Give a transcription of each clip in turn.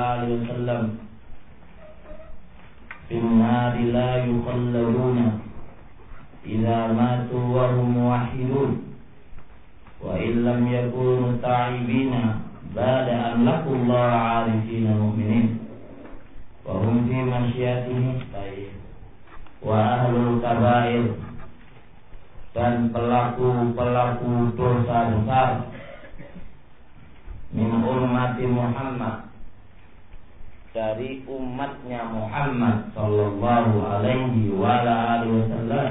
alaihi wasallam, "Finnari la yukhalladuna idza matu wa hum muwahhidun wa illam yakunu ta'ibina ba'da an laqullaha 'arifina mu'minin wa hum fi masyiatihi tayyib wa ahlul kabair." Dan pelaku-pelaku dosa besar min ummati Muhammad, dari umatnya Muhammad sallallahu alaihi wa alihi wasallam,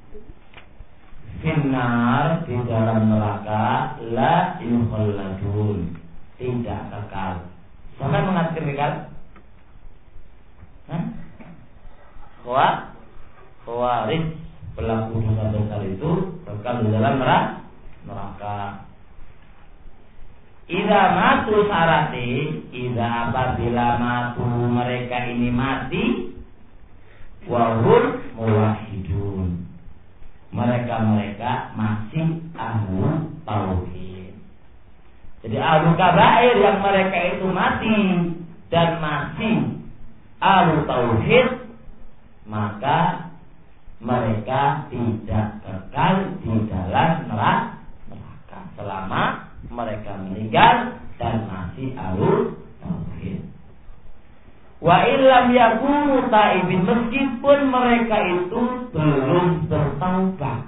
finnar, di dalam neraka, la yukhalladun, tidak kekal. Siapa yang mengatakan kekal? Khawarij, pelaku dosa besar itu kekal di dalam neraka. Idza matu syarati, idza apabila matu mereka ini mati, wahum muwahhidun, mereka masih ahlu tauhid. Jadi ahlu kabair yang mereka itu mati dan masih ahlu tauhid, maka mereka tidak kekal di dalam neraka selama mereka meninggal dan masih ahlu tauhid. Wa illam yakunu taibin, meskipun mereka itu belum bertaubat.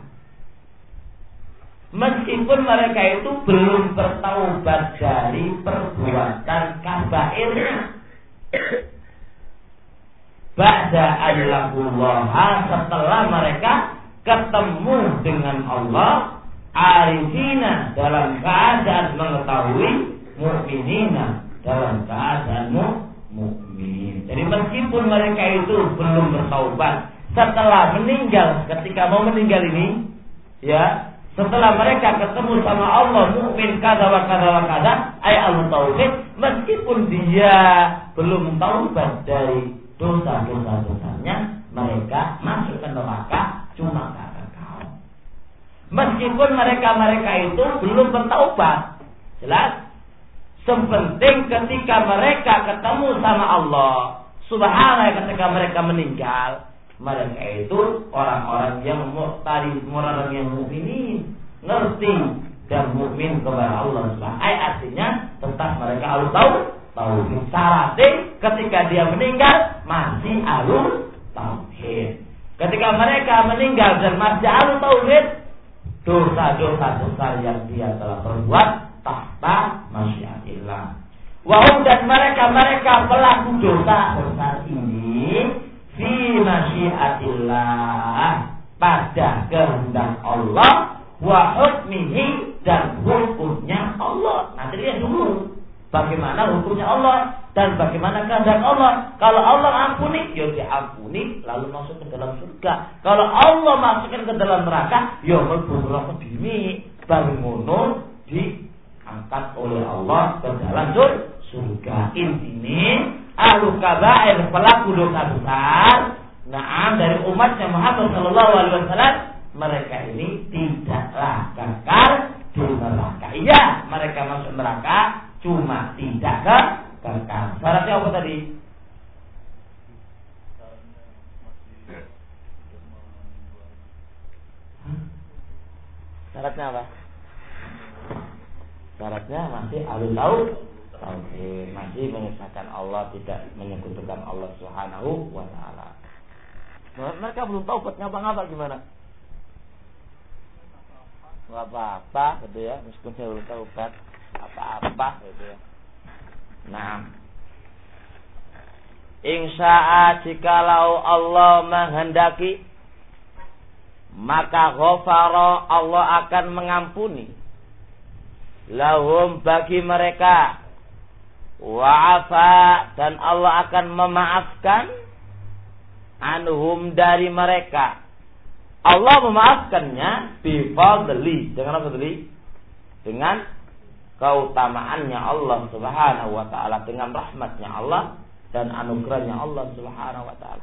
Meskipun mereka itu belum bertaubat dari perbuatan kabairnya. Ba'da allahullaha, setelah mereka ketemu dengan Allah, arifina, dalam keadaan mengetahui, mu'minina, dalam keadaan mu'min. Jadi meskipun mereka itu belum bertaubat, setelah meninggal, ketika mau meninggal ini, ya, setelah mereka ketemu sama Allah, mukmin kada wa kada wa kada, ay al-tauhid, meskipun dia belum taubat dari dosa-dosanya, mereka masuk ke neraka cuma karena kau. Meskipun mereka itu belum bertaubat, jelas. Sepenting ketika mereka ketemu sama Allah Subhanahu, ketika mereka meninggal, mereka itu orang-orang yang muqtadi, orang yang mukminin, ngerti dan mukmin kepada Allah Subhanahu. Artinya tetap mereka harus tahu tauhid. Syaratnya ketika dia meninggal masih ahlu tauhid. Ketika mereka meninggal dan masih ahlu tauhid, dosa-dosa besar yang dia telah perbuat tahta masyiatillah. Wahum, dan mereka pelaku dosa besar ini fi masyiatillah, pada kehendak Allah, wa hukmihi, dan hukumnya Allah. Nanti lihat dulu bagaimana hukumnya Allah dan bagaimana kehendak Allah. Kalau Allah ampuni, ya diampuni lalu masuk ke dalam surga. Kalau Allah masukkan ke dalam neraka, ya mlebu neraka dini, baru ngono diangkat oleh Allah ke dalam surga. Intinya ahlu kabair, pelaku dosa besar, dari umatnya Muhammad sallallahu alaihi wasallam, mereka ini tidaklah kekal di neraka. Iya, mereka masuk neraka, cuma tidak kekal. Syaratnya apa tadi? Syaratnya apa? Syaratnya masih ahlu tauhid, masih mengesahkan Allah, tidak menyekutukan Allah Subhanahu wa taala. Mereka belum taubat, ngapa-ngapa gimana? Enggak apa-apa gitu ya, meskipun saya belum taubat, apa-apa gitu ya. Nah, insya'a, jikalau Allah menghendaki, maka ghafara, Allah akan mengampuni lahum, bagi mereka, wa'afa, dan Allah akan memaafkan anhum, dari mereka. Allah memaafkannya bifadli, dengan apa tadi? Dengan keutamaannya Allah Subhanahu wa taala, dengan rahmatnya Allah dan anugerahnya Allah Subhanahu wa taala.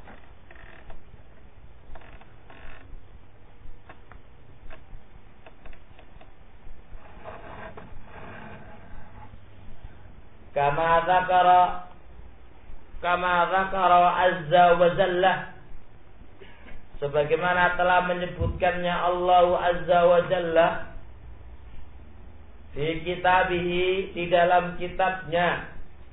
Kama dzakara, kama dzakara azza wa jalla, sebagaimana telah menyebutkannya Allah azza wa jalla fi kitabihi, di dalam kitabnya,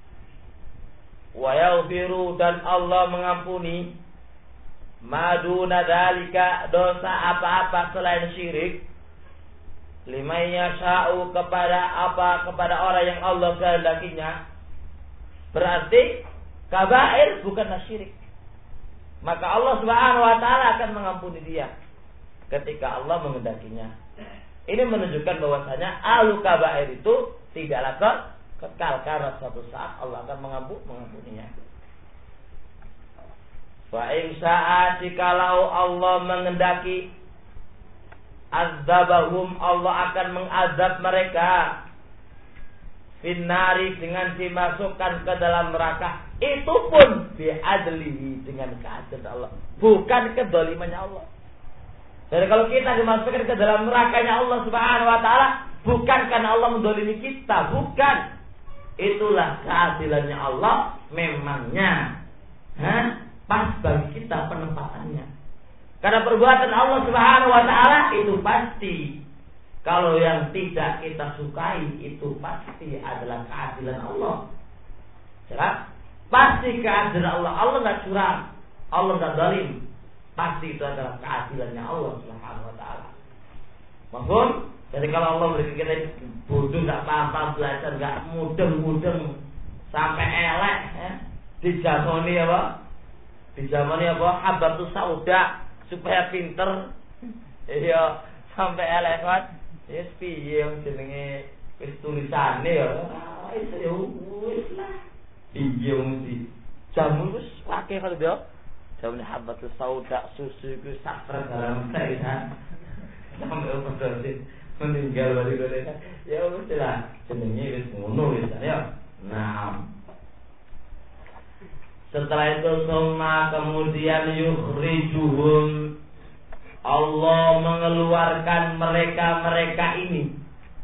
wa yaghfiru, dan Allah mengampuni, maduna dzalika, dosa apa-apa selain syirik, liman yasha'u, kepada orang yang Allah kehendakinya. Berarti kabair bukanlah syirik, maka Allah Subhanahu wa taala akan mengampuni dia ketika Allah menghendakinya. Ini menunjukkan bahwasanya ahlu kabair itu tidaklah kekal, karena suatu saat Allah akan mengampuninya. Wa in sya'a, jikalau Allah menghendaki, azabahum, Allah akan mengazab mereka, finnari, dengan dimasukkan ke dalam neraka. Itu pun bi'adlihi, dengan keadilan Allah, bukan kezalimannya Allah. Jadi kalau kita dimasukkan ke dalam nerakanya Allah Subhanahu wa taala, bukan karena Allah mendolimi kita, bukan. Itulah keadilannya Allah, memangnya pas bagi kita penempatannya. Karena perbuatan Allah Subhanahu wa taala itu pasti, kalau yang tidak kita sukai itu pasti adalah keadilan Allah. Jelas? Pasti keadilan Allah. Allah nggak curang, Allah nggak zalim. Pasti itu adalah keadilannya Allah Subhanahu wa taala. Mahfum? Jadi kalau Allah beri kita bodoh, nggak paham belajar, nggak mudeng sampai elek, dijamoni apa? Dijamoni apa? Habatus sauda, supaya pinter. Iya, sampai elek kan? Yes, piye yang jenenge wis tulisane ya. Iso ya wis lah. Iya mesti. Jamu wis pakai kalau dia. Jamu habatus sauda, susu iku sakra dalam saya. Sampai berdosa meninggal bari gole. Ya wis lah. Jenenge wis ngono wis ya. Nah. Setelah itu kemudian yukhrijuhum, Allah mengeluarkan mereka ini.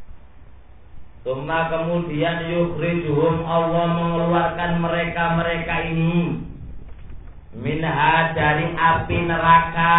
Kemudian yukhrijuhum, Allah mengeluarkan mereka ini, minha, dari api neraka,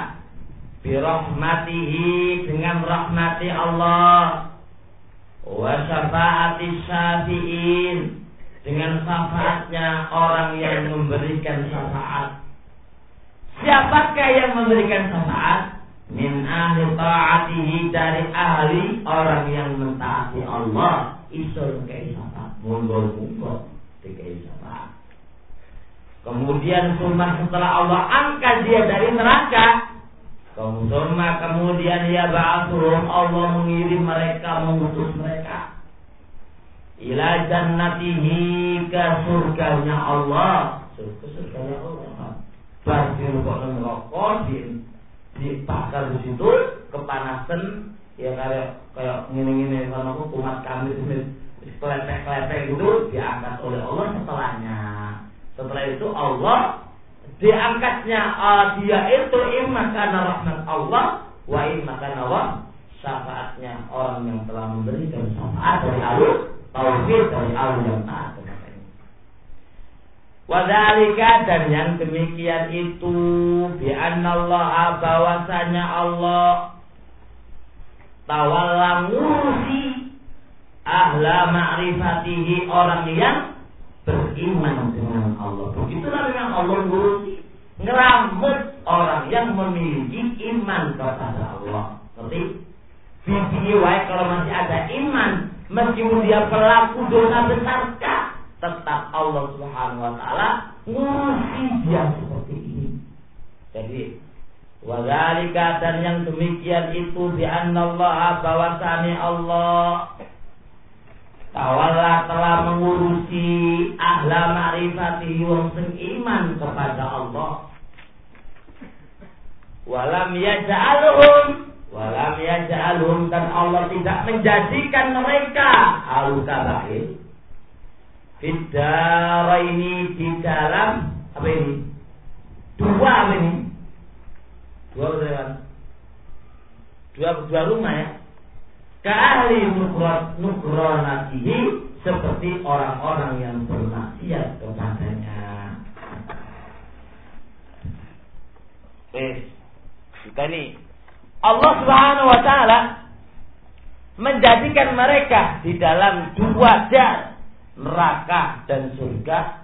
birahmatihi, dengan rahmati Allah, wa syafaati syafi'in, dengan syafaatnya orang yang memberikan syafaat. Siapakah yang memberikan syafaat? Min ahli ta'atihi, dari ahli orang yang mentaati Allah. Isul kei syafaat, monggo dikei syafaat. Kemudian setelah Allah angkat dia dari neraka, kemudian ya ba'athuhum, Allah mengirim mereka, mengutus mereka ila jannatihi, ke surganya Allah. Surganya Allah. Pasti kok neraka dibakar di situ, kepanasan ya, kayak ngene-ngene kalau umat kami itu kletek-kletek gitu, diangkat oleh Allah setelahnya. Setelah itu Allah diangkatnya dia itu imma karena rahmat Allah, wa imma karena syafaatnya orang yang telah memberikan syafaat dari Allah, tauhid dari Allah yang taat kepada ini. Wadzalika, dan yang demikian itu, bi annallaha, bahwasanya Allah tawalla ngurusi ahla ma'rifatihi, orang yang beriman dengan Allah. Begitulah memang Allah ngurusi, ngeramut orang yang memiliki iman kepada Allah. Seperti video kalau masih ada iman, meskipun dia pelaku dosa besar, tetap Allah Subhanahu wa taala ngurusi dia seperti ini. Jadi wadzalika, dan yang demikian itu, bi annallaha, bahwasanya Allah tawalla, telah mengurusi ahla ma'rifatihi, wong sing iman kepada Allah. Walam yaj'alhum, dan Allah tidak menjadikan mereka ahlu kabair fidara ini, di dalam apa ini? Dua rumah ya. Ka ahli nukronatihi, seperti orang-orang yang bermaksiat kepadanya. ini. Allah Subhanahu wa taala menjadikan mereka di dalam dua jar, neraka dan surga.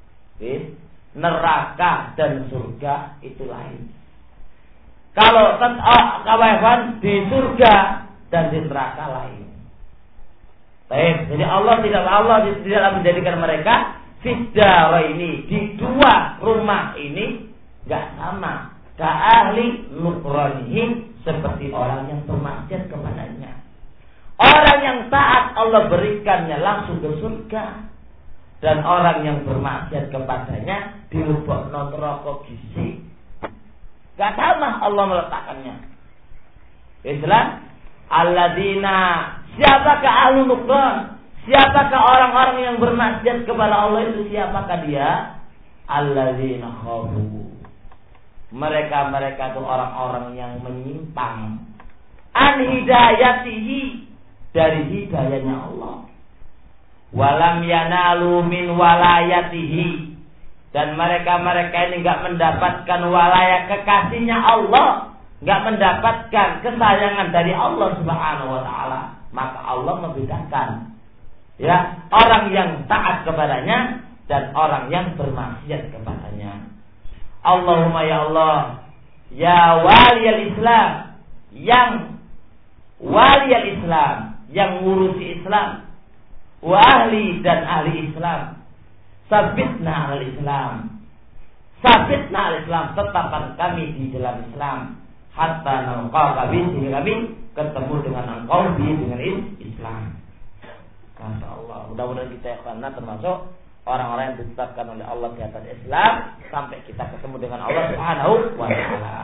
Neraka dan surga itu lain. Kalau kawan di surga dan di neraka lain. Baik, jadi Allah tidak menjadikan mereka fidara ini di dua rumah ini enggak sama. Ka'ahli nukranihim, seperti orang yang bermaksiat kepadanya. Orang yang taat Allah berikannya langsung ke surga, dan orang yang bermaksiat kepadanya dilebokno neraka gisik. Gak sama Allah meletakkannya. Islam alladzina, siapakah ahlu nukran? Siapakah orang-orang yang bermaksiat kepada Allah itu? Siapakah dia? Alladzina khafu. Mereka itu orang-orang yang menyimpang an hidayatihi, dari hidayahnya Allah. Walam yanalu min walayatihi, dan mereka ini enggak mendapatkan walayah kekasihnya Allah, enggak mendapatkan kesayangan dari Allah Subhanahu wa taala. Maka Allah membedakan ya orang yang taat kepadanya dan orang yang bermaksiat kepadanya. Allahumma ya Allah, ya waliyal Islam, yang waliyal Islam, yang ngurusi Islam, wa ahli dan ahli Islam, sabitna al-Islam, sabitna al-Islam, tetapkan kami di dalam Islam, hatta nalqa kami, sehingga kami ketemu dengan engkau dengan Islam. Masya Allah, mudah-mudahan kita karena termasuk orang-orang yang ditetapkan oleh Allah di atas Islam sampai kita ketemu dengan Allah Subhanahu wa taala.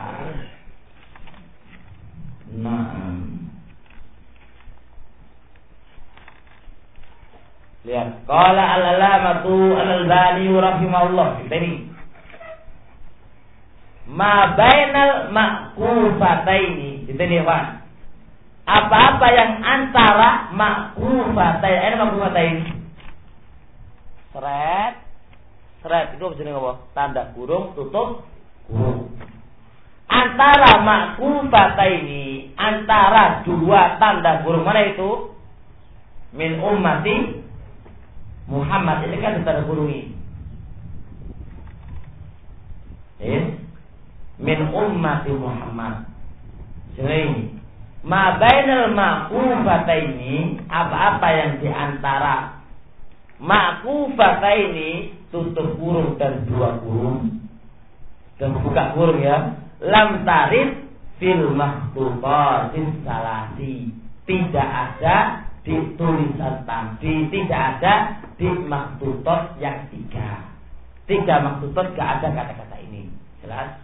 Nah, lihat, qala al-alamatu al-Albani rahimahullah, ini ma bainal ma'kufataini, itu nih Pak. Apa-apa yang antara ma'kufataini, ma'kufataini, seret itu jenis apa? Tanda kurung tutup kurung. Antara ma'kufataini, antara dua tanda kurung, mana itu? Min ummati Muhammad, ini kan tanda kurungi. Min ummati Muhammad. Jadi ma bainal ma'kufataini, apa-apa yang di antara ma'kufataini, tutup kurung dan dua kurung dan buka kurung ya, lam tarif fil makhtubatis salasi, tidak ada di tulisan tadi, tidak ada di maktubat yang tiga maktubat, gak ada kata-kata ini. Jelas?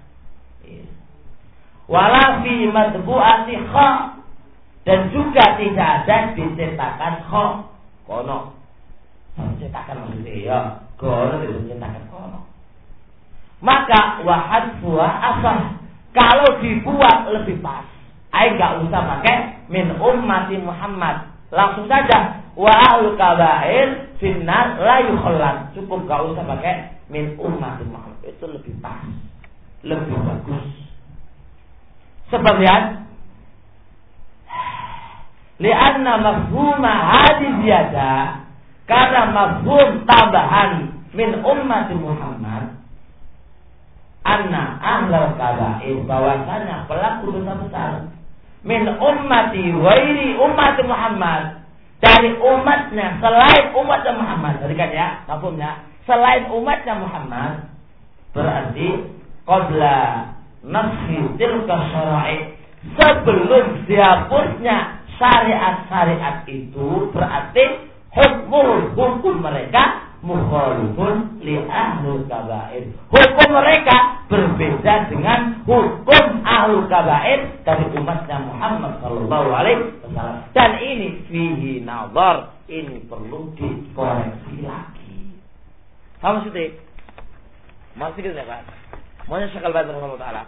Wala fi matbu'ati kha, dan juga tidak ada dicetakan kha, kono. Cetakan maksudnya ya, kono dicetakan kono. Maka wahadfuha asah, kalau dibuat lebih pas. Gak usah pakai min ummati Muhammad, langsung saja wa ahlul kabair finnar la yukhallat, cukup gak usah pakai min ummati Muhammad, itu lebih pas, lebih bagus. Sebab lihat, lianna mafhuma hadis ziyada, karena mafhum tambahan min ummati Muhammad, anna ahlul kabair, bahwasanya pelaku dosa besar, min ummati wairi ummati Muhammad, dari umatnya selain umatnya Muhammad, tadi kan ya mafhumnya, selain umatnya Muhammad, berarti qabla nafsi tilka syara'i, sebelum dihapusnya syariat-syariat itu, berarti hukum mereka mukhalifun li ahlul kabair, hukum mereka berbeda dengan hukum ahlul kabair dari umatnya Muhammad sallallahu alaihi wasallam. Dan ini fihi nazar, ini perlu dikoreksi lagi. Sama sih, masih gitu ya Pak. Maunya sekal bantu Allah Taala.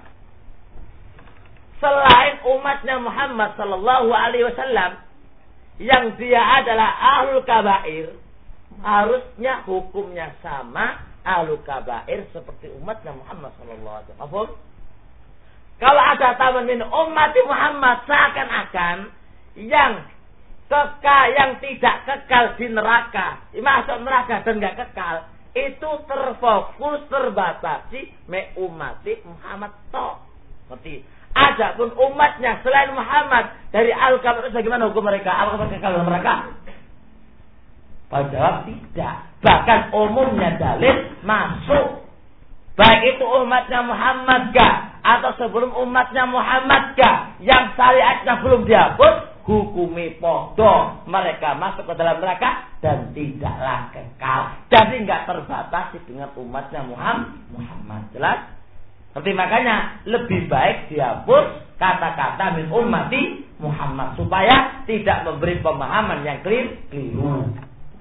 Selain umatnya Muhammad sallallahu alaihi wasallam yang dia adalah ahlul kabair, harusnya hukumnya sama ahlul kabair seperti umatnya Muhammad sallallahu alaihi wasallam. Kalau ada taman min ummati Muhammad, seakan-akan yang kekal, yang tidak kekal di neraka, masuk neraka dan nggak kekal, itu terfokus, terbatasi me ummati Muhammad toh. Seperti adapun umatnya selain Muhammad dari al-kabar, bagaimana hukum mereka? Apakah kekal mereka? Kalau jawab tidak. Bahkan umumnya dalil masuk. Baik itu umatnya Muhammad kah atau sebelum umatnya Muhammad kah yang syariatnya belum dihapus, hukumi podo, mereka masuk ke dalam neraka dan tidaklah kekal. Jadi nggak terbatasi dengan umatnya Muhammad. Jelas? Seperti makanya lebih baik dihapus kata-kata min ummati Muhammad supaya tidak memberi pemahaman yang keliru.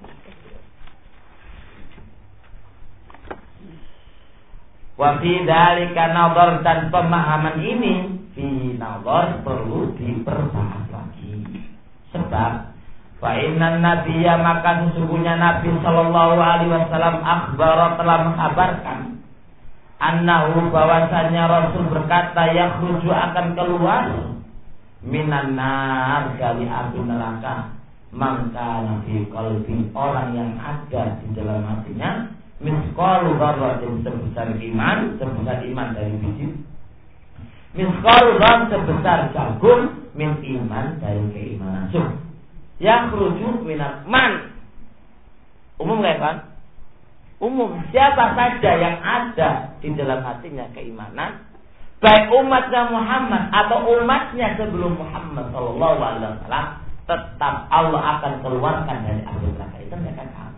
Wa fi dzalika nadhar, dan pemahaman ini fi nadhar perlu diperbahas lagi. Sebab fa inna nabiyya, maka sesungguhnya Nabi sallallahu alaihi wasallam akhbara, telah mengkabarkan annahu, bahwasanya Rasul berkata yakhruju, akan keluar minan nar, dari api neraka, maka fi qalbi, orang yang ada di dalam hatinya misqalu dzarratin, sebesar iman dari biji, misqalu dzarratin, sebesar jagung min iman, dari keimanan. Yang rujuk minat man, umum nggak kan? Umum, siapa saja yang ada di dalam hatinya keimanan, baik umatnya Muhammad atau umatnya sebelum Muhammad sallallahu alaihi wasallam, tetap Allah akan keluarkan dari api neraka. Itu mereka tahu.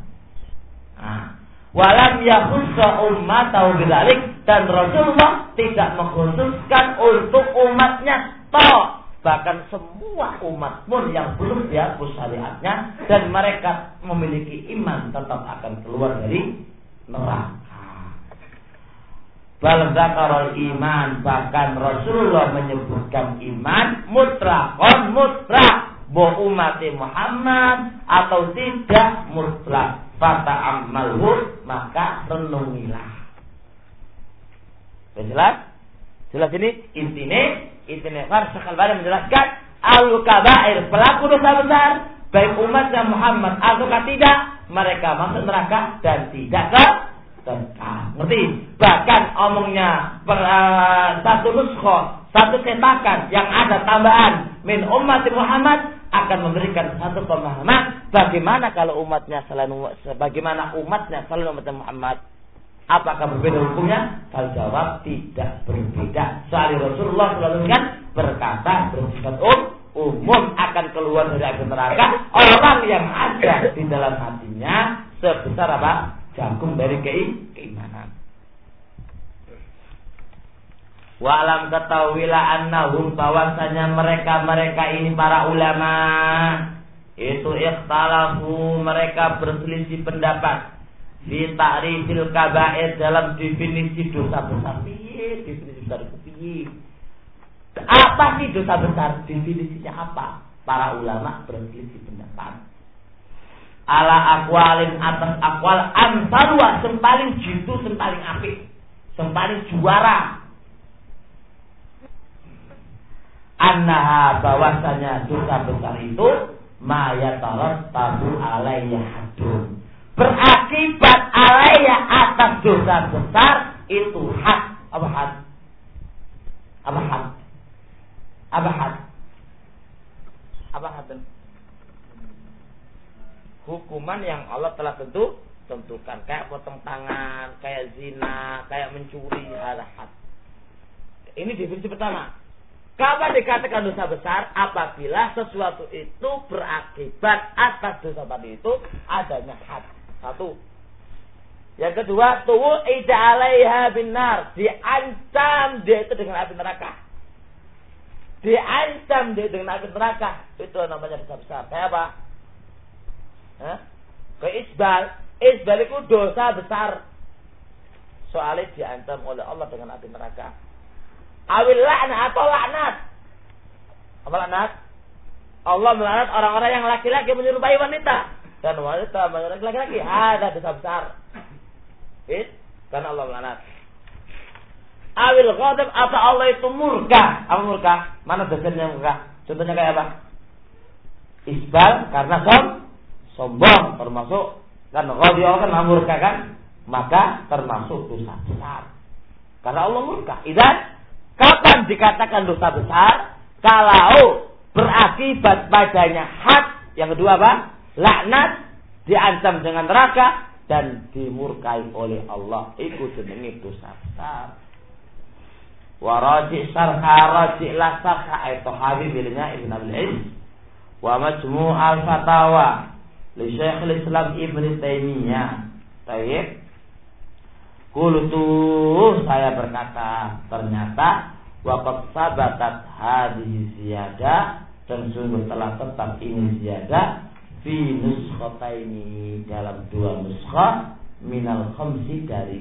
Walam yakhussa ummatahu bidzalik, dan Rasulullah tidak mengkhususkan untuk umatnya toh, bahkan semua umat pun yang belum dihapus syariatnya dan mereka memiliki iman tetap akan keluar dari neraka. Bal zakarul iman, bahkan Rasulullah menyebutkan iman mutlak, bahwa umat Muhammad atau tidak mutlak. Fata'ammalhu, maka renungilah. Jelas? Jelas ini intinya Syekh Al-Albani menjelaskan al-kabair, pelaku dosa besar, baik umatnya Muhammad atau tidak, mereka masuk neraka dan tidak kekal. Ngerti? Bahkan omongnya satu nuskho, satu cetakan yang ada tambahan min ummati Muhammad akan memberikan satu pemahaman bagaimana kalau umatnya selain umatnya Muhammad, apakah berbeda hukumnya? Kalau jawab tidak berbeda. Soalnya Rasulullah selalu berkata bersifat umum, akan keluar dari api neraka orang yang ada di dalam hatinya sebesar apa? Jagung dari keimanan. Wa alam, ketahuilah annahum, bahwasanya mereka ini para ulama itu ikhtalafu, mereka berselisih pendapat fi ta'rifil kabair, dalam definisi dosa besar. Definisi dosa besar. Apa sih dosa besar? Definisinya apa? Para ulama berselisih pendapat. Ala aqwalin, atas aqwal amsalwa, yang paling jitu, yang paling apik, yang paling juara. Annaha, bahwasanya dosa besar itu mayatarat tabu alaiya hadun, berakibat alaiya, atas dosa besar itu had. Apa had? Hukuman yang Allah telah tentukan, kayak potong tangan, kayak zina, kayak mencuri, ada had. Ini definisi pertama. Kapan dikatakan dosa besar? Apabila sesuatu itu berakibat atas dosa tadi itu adanya had. Satu. Yang kedua, tu'ida 'alaiha binar, diancam dia itu dengan api neraka. Diancam dia dengan api neraka. Itu namanya dosa besar. Kayak apa? Kayak isbal itu dosa besar. Soalnya diancam oleh Allah dengan api neraka. Awil la'nah, atau laknat. Apa laknat? Allah melaknat orang-orang yang laki-laki menyerupai wanita, dan wanita menyerupai laki-laki. Ada dosa besar. Karena Allah melaknat. awil ghadab atau Allah itu murka. Apa murka? Mana dasarnya murka? Contohnya kayak apa? Isbal karena sombong termasuk kan ghadab kan murka kan? Maka termasuk dosa besar. Karena Allah murka. Idzan kapan dikatakan dosa besar? Kalau berakibat padanya had. Yang kedua apa? Laknat, diancam dengan neraka dan dimurkai oleh Allah. Itu jenenge dosa besar. Waraji sarha raji la sarha itu habibilnya Ibn Abil Is wa majmu' al-fatawa li Syekhul Islam Ibn Taimiyah. Baik. Qultu saya berkata ternyata waqad sabatat hadhihi ziyadah dan sungguh telah tetap ini ziyadah fi nuskhataini dalam 2 nuskhah minal khamsi dari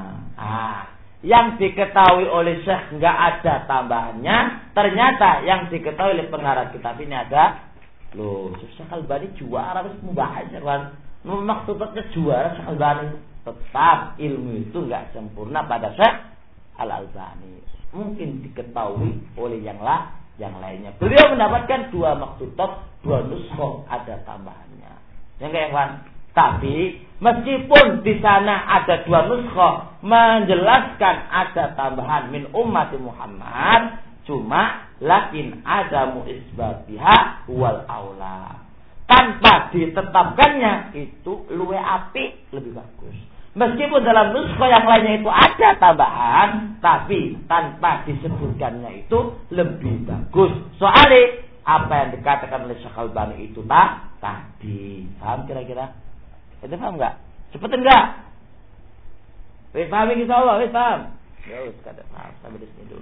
5. Yang diketahui oleh Syekh enggak ada tambahannya, ternyata yang diketahui oleh pengarang kitab ini ada. Loh, Syekh Al-Albani juara wis membahas kan. Maksudnya juara Syekh Al-Albani. Tetap ilmu itu enggak sempurna pada Syekh Al-Albani. Mungkin diketahui oleh yang lainnya. Beliau mendapatkan 2 maktutat, 2 nuskhah ada tambahannya. Yang kayak kan? Tapi meskipun di sana ada 2 nuskhah menjelaskan ada tambahan min ummati Muhammad, cuma lakin ada mu'isbatiha wal aula. Tanpa ditetapkannya itu luwe apik, lebih bagus. Meskipun dalam nuskhah yang lainnya itu ada tambahan, tapi tanpa disebutkannya itu lebih bagus. Soalnya apa yang dikatakan oleh Syekh Al-Albani itu tadi. Paham kira-kira? Itu paham enggak? Cepet enggak? Wis paham insyaallah, wis paham. Ya wis kada paham sampai di sini dulu.